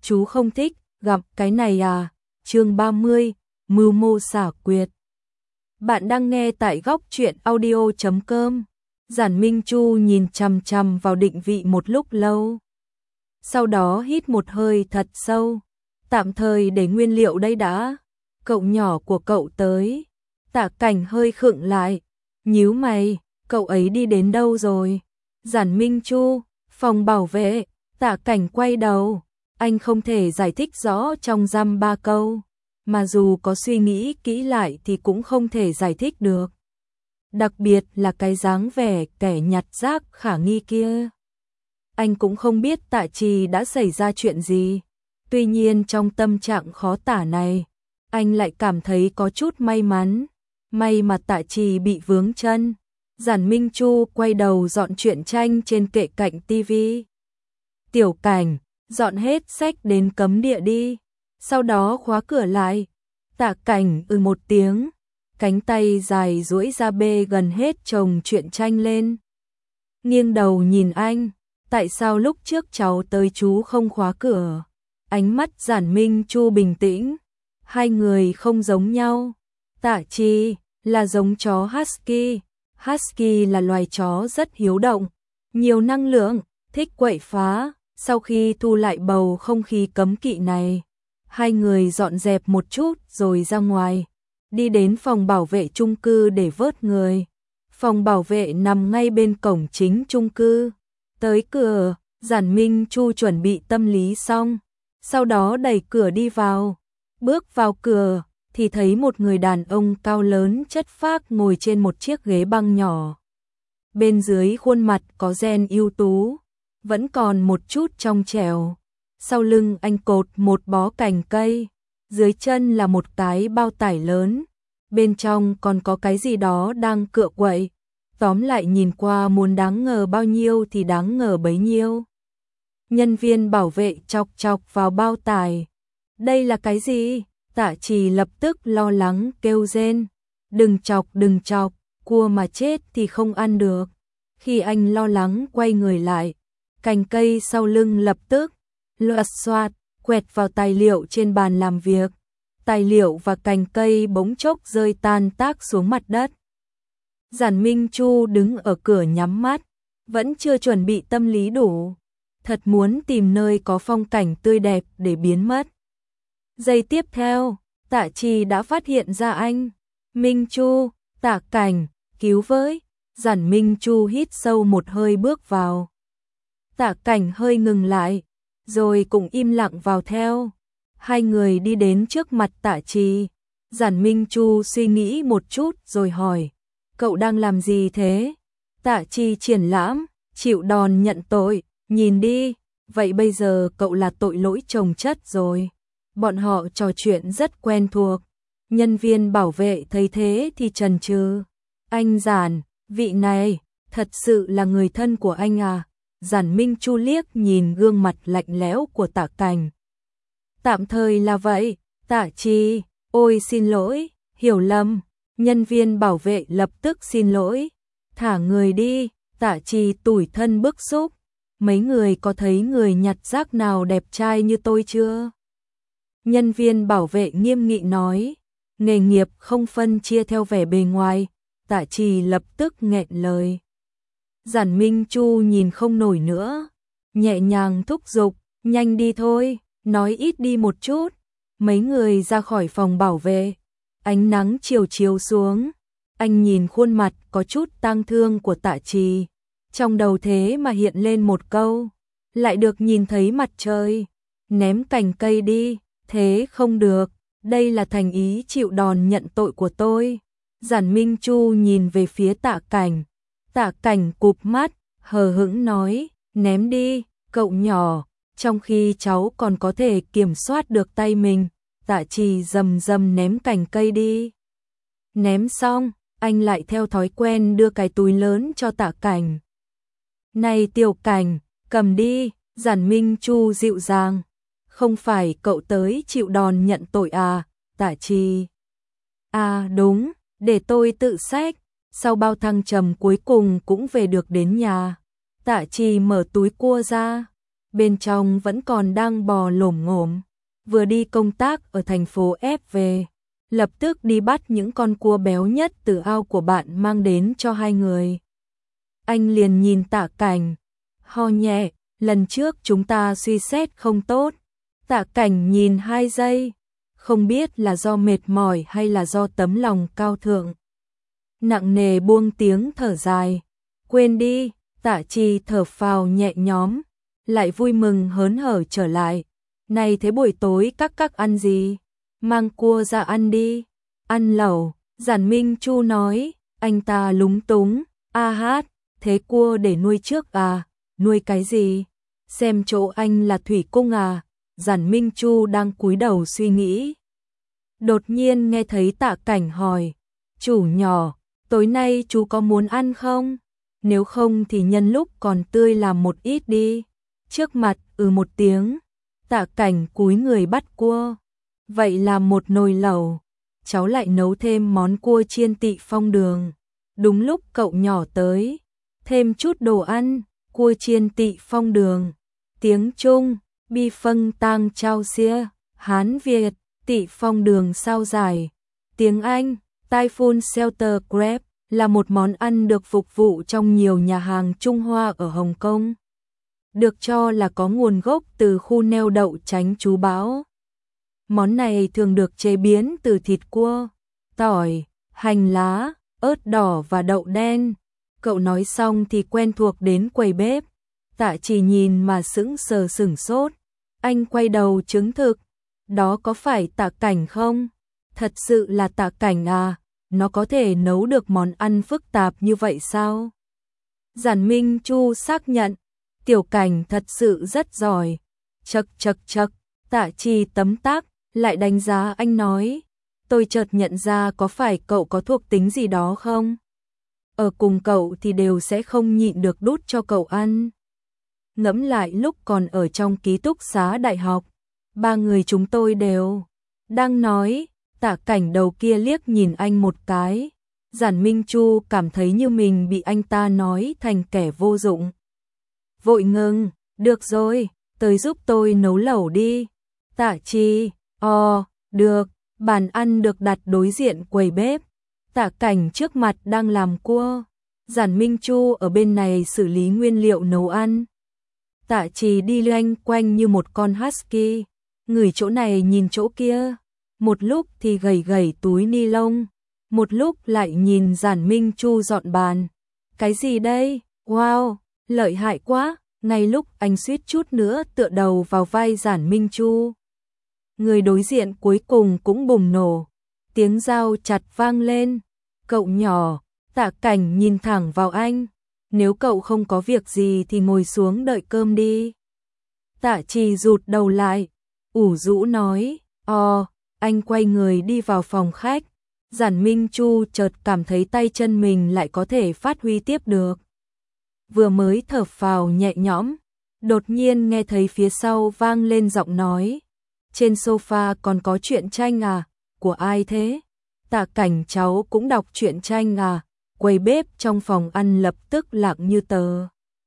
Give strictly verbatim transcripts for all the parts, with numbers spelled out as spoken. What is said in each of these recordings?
chú không thích, gặp cái này à, chương ba mươi, mưu mô xảo quyệt. Bạn đang nghe tại góc truyện audio chấm com. Giản Minh Chu nhìn chằm chằm vào định vị một lúc lâu. Sau đó hít một hơi thật sâu. Tạm thời để nguyên liệu đây đã. Cậu nhỏ của cậu tới. Tạ Cảnh hơi khựng lại. Nhíu mày, cậu ấy đi đến đâu rồi? Giản Minh Chu, phòng bảo vệ. Tạ Cảnh quay đầu. Anh không thể giải thích rõ trong dăm ba câu. Mà dù có suy nghĩ kỹ lại thì cũng không thể giải thích được. Đặc biệt là cái dáng vẻ kẻ nhặt rác khả nghi kia. Anh cũng không biết Tạ Trì đã xảy ra chuyện gì. Tuy nhiên trong tâm trạng khó tả này, anh lại cảm thấy có chút may mắn. May mà Tạ Trì bị vướng chân. Giản Minh Chu quay đầu dọn truyện tranh trên kệ cạnh tivi. Tiểu Cảnh, dọn hết sách đến cấm địa đi. Sau đó khóa cửa lại. Tạ Cảnh ừ một tiếng. Cánh tay dài duỗi ra bê gần hết chồng truyện tranh lên. Nghiêng đầu nhìn anh. Tại sao lúc trước cháu tới chú không khóa cửa? Ánh mắt Giản Minh Chu bình tĩnh. Hai người không giống nhau. Tạ Trì là giống chó Husky. Husky là loài chó rất hiếu động, nhiều năng lượng, thích quậy phá. Sau khi thu lại bầu không khí cấm kỵ này, hai người dọn dẹp một chút rồi ra ngoài, đi đến phòng bảo vệ chung cư để vớt người. Phòng bảo vệ nằm ngay bên cổng chính chung cư. Tới cửa, Giản Minh Chu chuẩn bị tâm lý xong, sau đó đẩy cửa đi vào. Bước vào cửa thì thấy một người đàn ông cao lớn chất phác ngồi trên một chiếc ghế băng nhỏ. Bên dưới khuôn mặt có gen ưu tú, vẫn còn một chút trong trẻo. Sau lưng anh cột một bó cành cây, dưới chân là một cái bao tải lớn, bên trong còn có cái gì đó đang cựa quậy. Tóm lại nhìn qua muốn đáng ngờ bao nhiêu thì đáng ngờ bấy nhiêu. Nhân viên bảo vệ chọc chọc vào bao tải. Đây là cái gì? Tạ Trì lập tức lo lắng kêu rên. Đừng chọc, đừng chọc, cua mà chết thì không ăn được. Khi anh lo lắng quay người lại, cành cây sau lưng lập tức loạt xoạt quẹt vào tài liệu trên bàn làm việc. Tài liệu và cành cây bỗng chốc rơi tan tác xuống mặt đất. Giản Minh Chu đứng ở cửa nhắm mắt, vẫn chưa chuẩn bị tâm lý đủ. Thật muốn tìm nơi có phong cảnh tươi đẹp để biến mất. Giây tiếp theo, Tạ Trì đã phát hiện ra anh. Minh Chu, Tạ Cảnh, cứu với. Giản Minh Chu hít sâu một hơi bước vào. Tạ Cảnh hơi ngừng lại, rồi cũng im lặng vào theo. Hai người đi đến trước mặt Tạ Trì. Giản Minh Chu suy nghĩ một chút rồi hỏi, cậu đang làm gì thế? Tạ Trì triển lãm, chịu đòn nhận tội, nhìn đi, vậy bây giờ cậu là tội lỗi chồng chất rồi. Bọn họ trò chuyện rất quen thuộc. Nhân viên bảo vệ thấy thế thì chần chừ. Anh Giản, vị này, thật sự là người thân của anh à? Giản Minh Chu liếc nhìn gương mặt lạnh lẽo của Tạ Cảnh. Tạm thời là vậy. Tạ Trì, ôi xin lỗi, hiểu lầm. Nhân viên bảo vệ lập tức xin lỗi. Thả người đi. Tạ Trì tủi thân bức xúc. Mấy người có thấy người nhặt rác nào đẹp trai như tôi chưa? Nhân viên bảo vệ nghiêm nghị nói. Nghề nghiệp không phân chia theo vẻ bề ngoài. Tạ Trì lập tức nghẹn lời. Giản Minh Chu nhìn không nổi nữa, nhẹ nhàng thúc giục, nhanh đi thôi, nói ít đi một chút. Mấy người ra khỏi phòng bảo vệ. Ánh nắng chiều chiếu xuống. Anh nhìn khuôn mặt có chút tang thương của Tạ Trì. Trong đầu thế mà hiện lên một câu. Lại được nhìn thấy mặt trời. Ném cành cây đi. Thế không được. Đây là thành ý chịu đòn nhận tội của tôi. Giản Minh Chu nhìn về phía Tạ Cảnh. Tạ Cảnh cụp mắt, hờ hững nói, ném đi, cậu nhỏ. Trong khi cháu còn có thể kiểm soát được tay mình, Tạ Trì rầm rầm ném cành cây đi. Ném xong, anh lại theo thói quen đưa cái túi lớn cho Tạ Cảnh. Này Tiểu Cảnh, cầm đi. Giản Minh Chu dịu dàng. Không phải cậu tới chịu đòn nhận tội à? Tạ Trì. À đúng, để tôi tự xách. Sau bao thăng trầm cuối cùng cũng về được đến nhà. Tạ Trì mở túi cua ra. bên trong vẫn còn đang bò lổm ngổm, vừa đi công tác ở thành phố F về, lập tức đi bắt những con cua béo nhất từ ao của bạn mang đến cho hai người. Anh liền nhìn Tạ Cảnh, ho nhẹ, lần trước chúng ta suy xét không tốt. Tạ Cảnh nhìn hai giây, không biết là do mệt mỏi hay là do tấm lòng cao thượng. Nặng nề buông tiếng thở dài, quên đi. Tạ Chi thở phào nhẹ nhõm, lại vui mừng hớn hở trở lại. Này thế buổi tối các các ăn gì? Mang cua ra ăn đi. Ăn lẩu, Giản Minh Chu nói. Anh ta lúng túng, a hát, thế cua để nuôi trước à? Nuôi cái gì? Xem chỗ anh là thủy cung à? Giản Minh Chu đang cúi đầu suy nghĩ. Đột nhiên nghe thấy Tạ Cảnh hỏi, chủ nhỏ, tối nay chú có muốn ăn không? Nếu không thì nhân lúc còn tươi làm một ít đi. Trước mặt ừ một tiếng, Tạ Cảnh cúi người bắt cua. Vậy là một nồi lẩu, cháu lại nấu thêm món cua chiên tị phong đường. Đúng lúc cậu nhỏ tới, thêm chút đồ ăn, cua chiên tị phong đường. Tiếng Trung, bi phân tang trao xia, Hán Việt, tị phong đường sao giải. Tiếng Anh, Typhoon Shelter Crab, là một món ăn được phục vụ trong nhiều nhà hàng Trung Hoa ở Hồng Kông. Được cho là có nguồn gốc từ khu neo đậu tránh trú bão. Món này thường được chế biến từ thịt cua, tỏi, hành lá, ớt đỏ và đậu đen. Cậu nói xong thì quen thuộc đến quầy bếp. Tạ Chỉ nhìn mà sững sờ sửng sốt. Anh quay đầu chứng thực. Đó có phải Tạ Cảnh không? Thật sự là Tạ Cảnh à? Nó có thể nấu được món ăn phức tạp như vậy sao? Giản Minh Chu xác nhận. Tiểu Cảnh thật sự rất giỏi. Chật chật chật, Tạ Chi tấm tắc, lại đánh giá anh nói. Tôi chợt nhận ra có phải cậu có thuộc tính gì đó không? Ở cùng cậu thì đều sẽ không nhịn được đút cho cậu ăn. Ngẫm lại lúc còn ở trong ký túc xá đại học, ba người chúng tôi đều đang nói. Tạ Cảnh đầu kia liếc nhìn anh một cái. Giản Minh Chu cảm thấy như mình bị anh ta nói thành kẻ vô dụng. Vội ngừng, được rồi, tới giúp tôi nấu lẩu đi. Tạ Chi, ồ, được, bàn ăn được đặt đối diện quầy bếp. Tạ Cảnh trước mặt đang làm cua, Giản Minh Chu ở bên này xử lý nguyên liệu nấu ăn. Tạ Chi đi loanh quanh như một con husky, ngửi chỗ này nhìn chỗ kia. Một lúc thì gầy gầy túi ni lông, một lúc lại nhìn Giản Minh Chu dọn bàn. Cái gì đây? Wow, lợi hại quá. Ngay lúc anh suýt chút nữa tựa đầu vào vai Giản Minh Chu, người đối diện cuối cùng cũng bùng nổ. Tiếng dao chặt vang lên. Cậu nhỏ, Tạ Cảnh nhìn thẳng vào anh. Nếu cậu không có việc gì thì ngồi xuống đợi cơm đi. Tạ Chi rụt đầu lại, ủ rũ nói, ồ. Anh quay người đi vào phòng khách. Giản Minh Chu chợt cảm thấy tay chân mình lại có thể phát huy tiếp được. Vừa mới thở phào nhẹ nhõm, đột nhiên nghe thấy phía sau vang lên giọng nói. Trên sofa còn có truyện tranh à? Của ai thế? Tạ Cảnh cháu cũng đọc truyện tranh à? Quầy bếp trong phòng ăn lập tức lặng như tờ.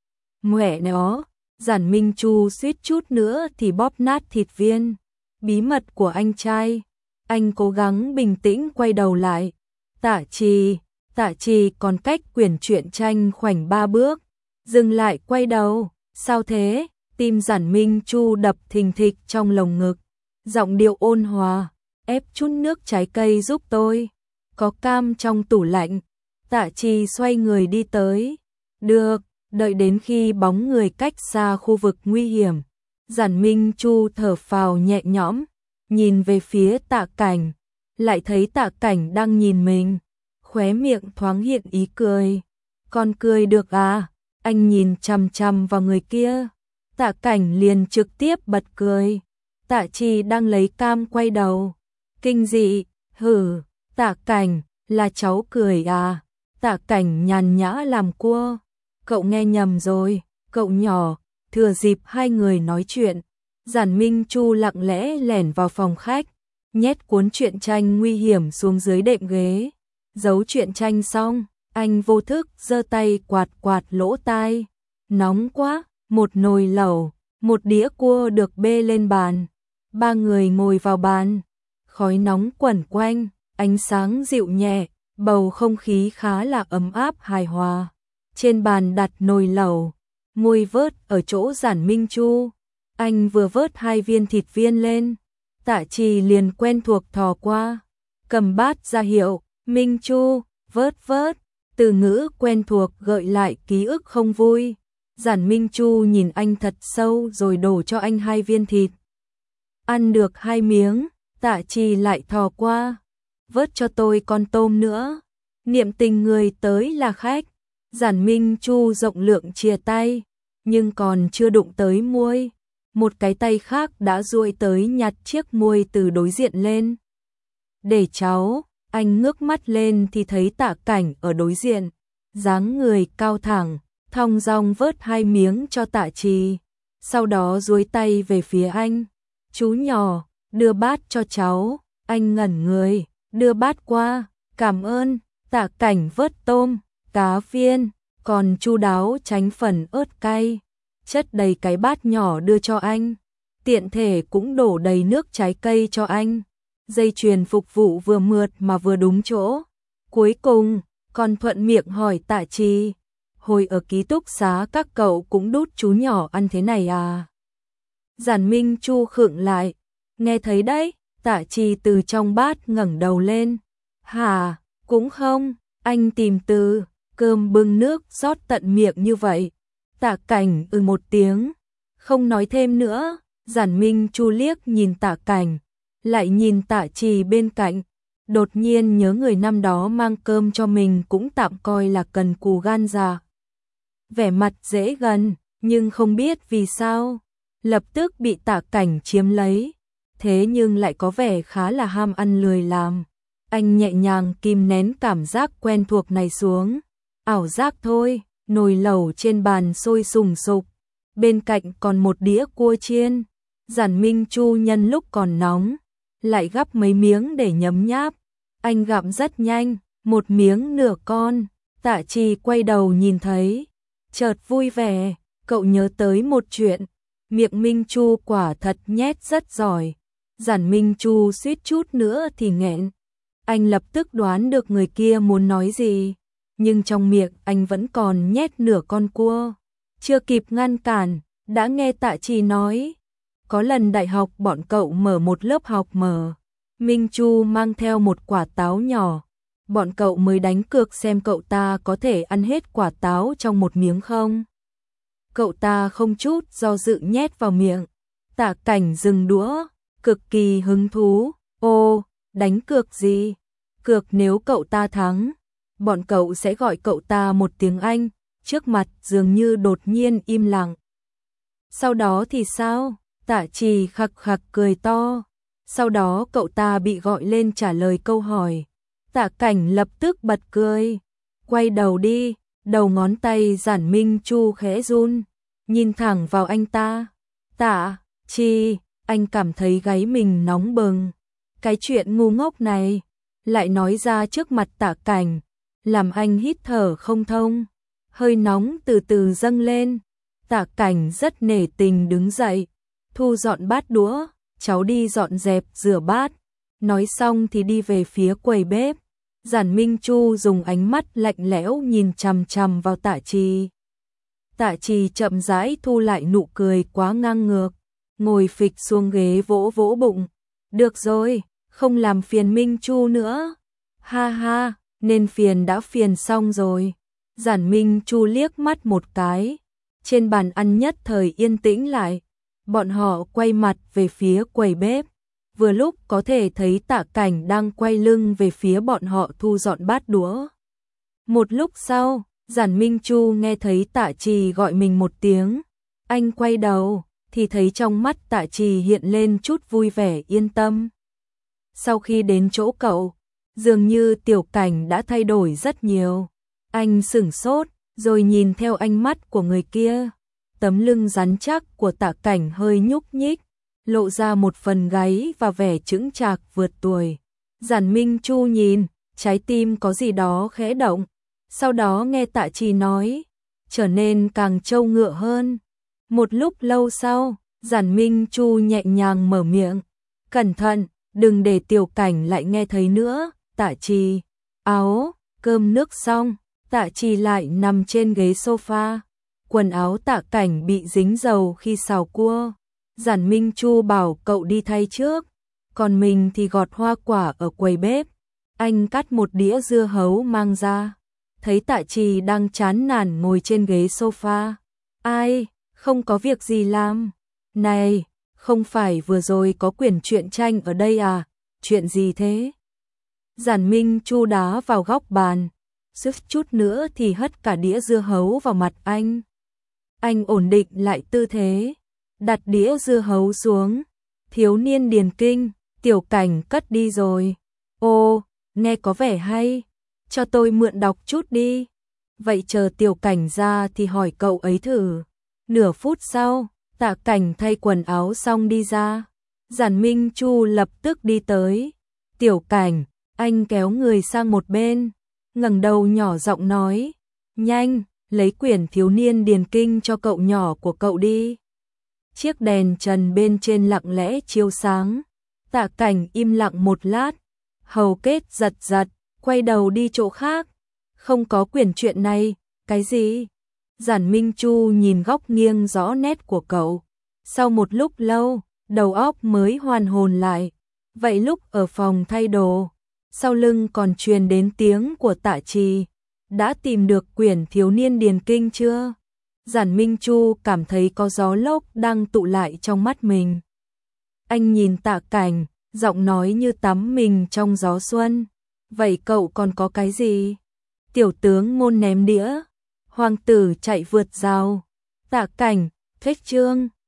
Mẹ nó, Giản Minh Chu suýt chút nữa thì bóp nát thịt viên. Bí mật của anh trai. Anh cố gắng bình tĩnh quay đầu lại. Tạ Chi, Tạ Chi còn cách quyển truyện tranh khoảnh ba bước. Dừng lại quay đầu. Sao thế? Tim Giản Minh Chu đập thình thịch trong lồng ngực. Giọng điệu ôn hòa. Ép chút nước trái cây giúp tôi. Có cam trong tủ lạnh. Tạ Chi xoay người đi tới. Được, đợi đến khi bóng người cách xa khu vực nguy hiểm. Giản Minh Chu thở phào nhẹ nhõm, nhìn về phía Tạ Cảnh, lại thấy Tạ Cảnh đang nhìn mình, khóe miệng thoáng hiện ý cười. Con cười được à? Anh nhìn chằm chằm vào người kia. Tạ Cảnh liền trực tiếp bật cười. Tạ Chi đang lấy cam quay đầu. Kinh dị, hử, Tạ Cảnh, là cháu cười à? Tạ Cảnh nhàn nhã làm cua. Cậu nghe nhầm rồi, cậu nhỏ. Thừa dịp hai người nói chuyện, Giản Minh Chu lặng lẽ lẻn vào phòng khách, nhét cuốn truyện tranh nguy hiểm xuống dưới đệm ghế. Giấu truyện tranh xong, anh vô thức giơ tay quạt quạt lỗ tai. Nóng quá, một nồi lẩu, Một đĩa cua được bê lên bàn. Ba người ngồi vào bàn. Khói nóng quẩn quanh, ánh sáng dịu nhẹ, bầu không khí khá là ấm áp hài hòa. Trên bàn đặt nồi lẩu, môi vớt ở chỗ Giản Minh Chu. Anh vừa vớt hai viên thịt viên lên, Tạ Trì liền quen thuộc thò qua, cầm bát ra hiệu, Minh Chu, vớt vớt, từ ngữ quen thuộc gợi lại ký ức không vui. Giản Minh Chu nhìn anh thật sâu rồi đổ cho anh hai viên thịt. Ăn được hai miếng, Tạ Trì lại thò qua, vớt cho tôi con tôm nữa. Niệm tình người tới là khách. Giản Minh Chu rộng lượng chìa tay, nhưng còn chưa đụng tới muôi, một cái tay khác đã duỗi tới nhặt chiếc muôi từ đối diện lên. Để cháu, anh ngước mắt lên thì thấy Tạ Cảnh ở đối diện, dáng người cao thẳng, thong dong vớt hai miếng cho Tạ Trì, sau đó duỗi tay về phía anh. Chú nhỏ, đưa bát cho cháu. Anh ngẩn người, đưa bát qua, cảm ơn. Tạ Cảnh vớt tôm, cá viên, còn chu đáo tránh phần ớt cay, chất đầy cái bát nhỏ đưa cho anh, tiện thể cũng đổ đầy nước trái cây cho anh. Dây chuyền phục vụ vừa mượt mà vừa đúng chỗ. Cuối cùng, còn thuận miệng hỏi Tạ Trì, hồi ở ký túc xá các cậu cũng đút chú nhỏ ăn thế này à? Giản Minh Chu khựng lại, nghe thấy đấy. Tạ Trì từ trong bát ngẩng đầu lên. Hả, cũng không, anh tìm từ, cơm bưng nước rót tận miệng như vậy. Tạ Cảnh ừ một tiếng, không nói thêm nữa. Giản Minh Chu liếc nhìn Tạ Cảnh, lại nhìn Tạ Trì bên cạnh, đột nhiên nhớ người năm đó mang cơm cho mình cũng tạm coi là cần cù gan dạ. Vẻ mặt dễ gần, nhưng không biết vì sao, lập tức bị Tạ Cảnh chiếm lấy, thế nhưng lại có vẻ khá là ham ăn lười làm. Anh nhẹ nhàng kìm nén cảm giác quen thuộc này xuống. Ảo giác thôi. Nồi lẩu trên bàn sôi sùng sục, bên cạnh còn một đĩa cua chiên. Giản Minh Chu nhân lúc còn nóng, lại gắp mấy miếng để nhấm nháp. Anh gặm rất nhanh, một miếng nửa con. Tạ Trì quay đầu nhìn thấy, chợt vui vẻ, cậu nhớ tới một chuyện. Miệng Minh Chu quả thật nhét rất giỏi. Giản Minh Chu suýt chút nữa thì nghẹn. Anh lập tức đoán được người kia muốn nói gì, nhưng trong miệng anh vẫn còn nhét nửa con cua. Chưa kịp ngăn cản, đã nghe Tạ Trì nói, có lần đại học bọn cậu mở một lớp học mở. Minh Chu mang theo một quả táo nhỏ, bọn cậu mới đánh cược xem cậu ta có thể ăn hết quả táo trong một miếng không. Cậu ta không chút do dự nhét vào miệng. Tạ Cảnh dừng đũa, cực kỳ hứng thú. Ô, đánh cược gì? Cược nếu cậu ta thắng, bọn cậu sẽ gọi cậu ta một tiếng Anh. Trước mặt dường như đột nhiên im lặng. Sau đó thì sao? Tạ Trì khặc khặc cười to. Sau đó cậu ta bị gọi lên trả lời câu hỏi. Tạ Cảnh lập tức bật cười. Quay đầu đi, đầu ngón tay Giản Minh Chu khẽ run, nhìn thẳng vào anh ta. Tạ Trì, anh cảm thấy gáy mình nóng bừng. Cái chuyện ngu ngốc này lại nói ra trước mặt Tạ Cảnh, làm anh hít thở không thông. Hơi nóng từ từ dâng lên. Tạ Cảnh rất nể tình đứng dậy, thu dọn bát đũa, cháu đi dọn dẹp rửa bát. Nói xong thì đi về phía quầy bếp. Giản Minh Chu dùng ánh mắt lạnh lẽo nhìn chằm chằm vào Tạ Trì. Tạ Trì chậm rãi thu lại nụ cười quá ngang ngược, ngồi phịch xuống ghế vỗ vỗ bụng. Được rồi, không làm phiền Minh Chu nữa. Ha ha, nên phiền đã phiền xong rồi. Giản Minh Chu liếc mắt một cái. Trên bàn ăn nhất thời yên tĩnh lại. Bọn họ quay mặt về phía quầy bếp. Vừa lúc có thể thấy Tạ Cảnh đang quay lưng về phía bọn họ thu dọn bát đũa. Một lúc sau, Giản Minh Chu nghe thấy Tạ Trì gọi mình một tiếng. Anh quay đầu, thì thấy trong mắt Tạ Trì hiện lên chút vui vẻ yên tâm. Sau khi đến chỗ cậu, dường như Tiểu Cảnh đã thay đổi rất nhiều. Anh sửng sốt, rồi nhìn theo ánh mắt của người kia. Tấm lưng rắn chắc của Tạ Cảnh hơi nhúc nhích, lộ ra một phần gáy và vẻ chững chạc vượt tuổi. Giản Minh Chu nhìn, trái tim có gì đó khẽ động. Sau đó nghe Tạ Trì nói, trở nên càng trâu ngựa hơn. Một lúc lâu sau, Giản Minh Chu nhẹ nhàng mở miệng. Cẩn thận, đừng để Tiểu Cảnh lại nghe thấy nữa. Tạ Trì, áo, cơm nước xong, Tạ Trì lại nằm trên ghế sofa. Quần áo Tạ Cảnh bị dính dầu khi xào cua. Giản Minh Chu bảo cậu đi thay trước, còn mình thì gọt hoa quả ở quầy bếp. Anh cắt một đĩa dưa hấu mang ra, thấy Tạ Trì đang chán nản ngồi trên ghế sofa. Ai, không có việc gì làm. Này, không phải vừa rồi có quyển truyện tranh ở đây à? Chuyện gì thế? Giản Minh Chu đá vào góc bàn, suýt chút nữa thì hất cả đĩa dưa hấu vào mặt anh. Anh ổn định lại tư thế, đặt đĩa dưa hấu xuống. Thiếu niên điền kinh, Tiểu Cảnh cất đi rồi. Ô, nghe có vẻ hay, cho tôi mượn đọc chút đi. Vậy chờ Tiểu Cảnh ra thì hỏi cậu ấy thử. Nửa phút sau, Tạ Cảnh thay quần áo xong đi ra. Giản Minh Chu lập tức đi tới. Tiểu Cảnh, anh kéo người sang một bên, ngẩng đầu nhỏ giọng nói. Nhanh, lấy quyển thiếu niên điền kinh cho cậu nhỏ của cậu đi. Chiếc đèn trần bên trên lặng lẽ chiếu sáng. Tạ Cảnh im lặng một lát, hầu kết giật giật, quay đầu đi chỗ khác. Không có quyển truyện này, cái gì? Giản Minh Chu nhìn góc nghiêng rõ nét của cậu. Sau một lúc lâu, đầu óc mới hoàn hồn lại. Vậy lúc ở phòng thay đồ, sau lưng còn truyền đến tiếng của Tạ Trì. Đã tìm được quyển thiếu niên điền kinh chưa? Giản Minh Chu cảm thấy có gió lốc đang tụ lại trong mắt mình. Anh nhìn Tạ Cảnh, giọng nói như tắm mình trong gió xuân. Vậy cậu còn có cái gì? Tiểu tướng môn ném đĩa, hoàng tử chạy vượt rào. Tạ Cảnh, thích chương.